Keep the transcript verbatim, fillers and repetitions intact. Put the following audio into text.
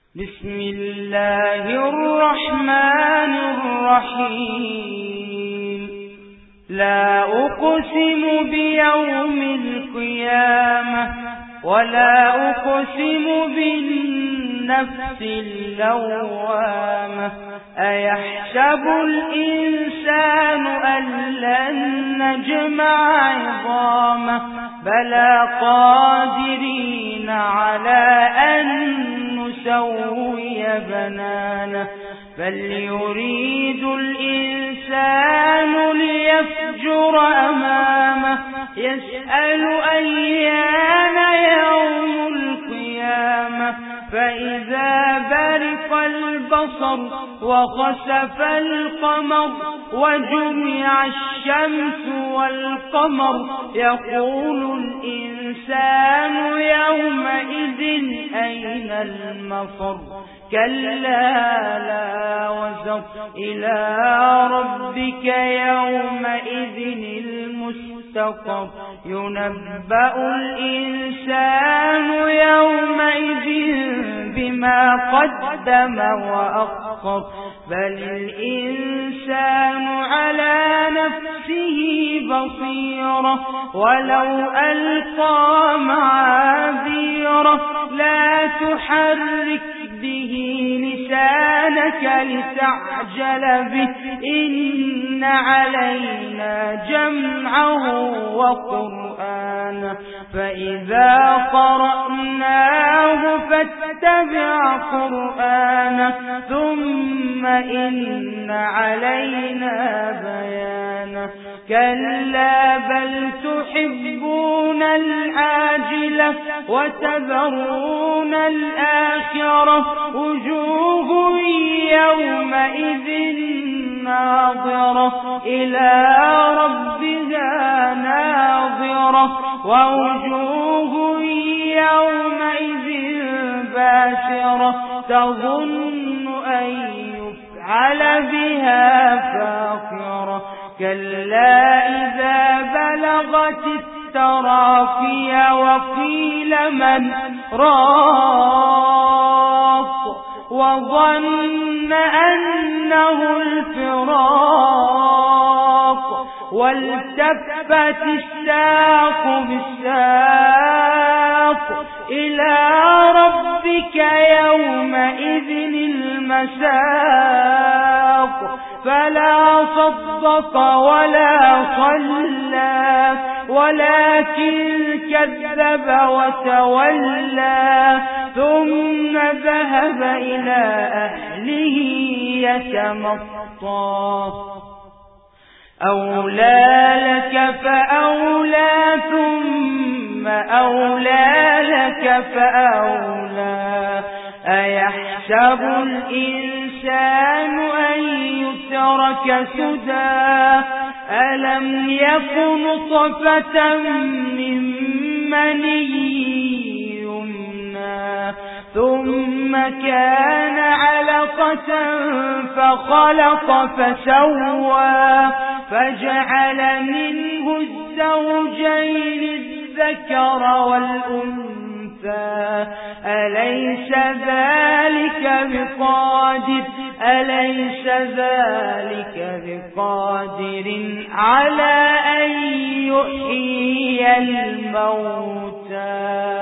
بسم الله الرحمن الرحيم لا أقسم بيوم القيامة ولا أقسم بالنفس اللوامة أيحسب الإنسان أن لن نجمع عظامه بلى قادرين على أن نسوي بنانه فليريد الإنسان ليفجر أمامه يسأل أيان يوم القيامة فإذا برق البصر وخسف القمر وجمع الشمس والقمر يقول الإنسان يومئذ أين المفر كلا لا وزر إلى ربك يومئذ المستقر ينبأ الإنسان يومئذ بما قدم وأخر بل الإنسان على نفسه بصيرة ولو ألقى معاذيره لا تحرك به لسانك لتعجل به إن علينا جمعه وقرآنه فإذا قرأناه فاتبع قرآنه ثم إن علينا بيانه كلا بل تحبون العاجلة وتذرون الآخرة وجوه يومئذ ناظرة إلى ربها ناظرة ووجوه يومئذ باسرة تظن أن يفعل بها فاقرة كلا إذا بلغت التراقي وقيل من راق وظن أنه الفراق والتفت الساق بالساق إلى ربك يومئذ المساق فلا صدق ولا صلى ولكن كذب وتولى ثم ذهب إلى أهله يتمطى أولى لك فأولى ثم أولى لك فأولى أيحسب الإنسان أن يترك سدى ألم يكن نطفة من مني يمنى ثم كان علقة فخلق فسوى فجعل منه الزوجين الذكر والأنثى أليس ذلك بقادر أليس ذلك بقادر على أن يحيي الموتى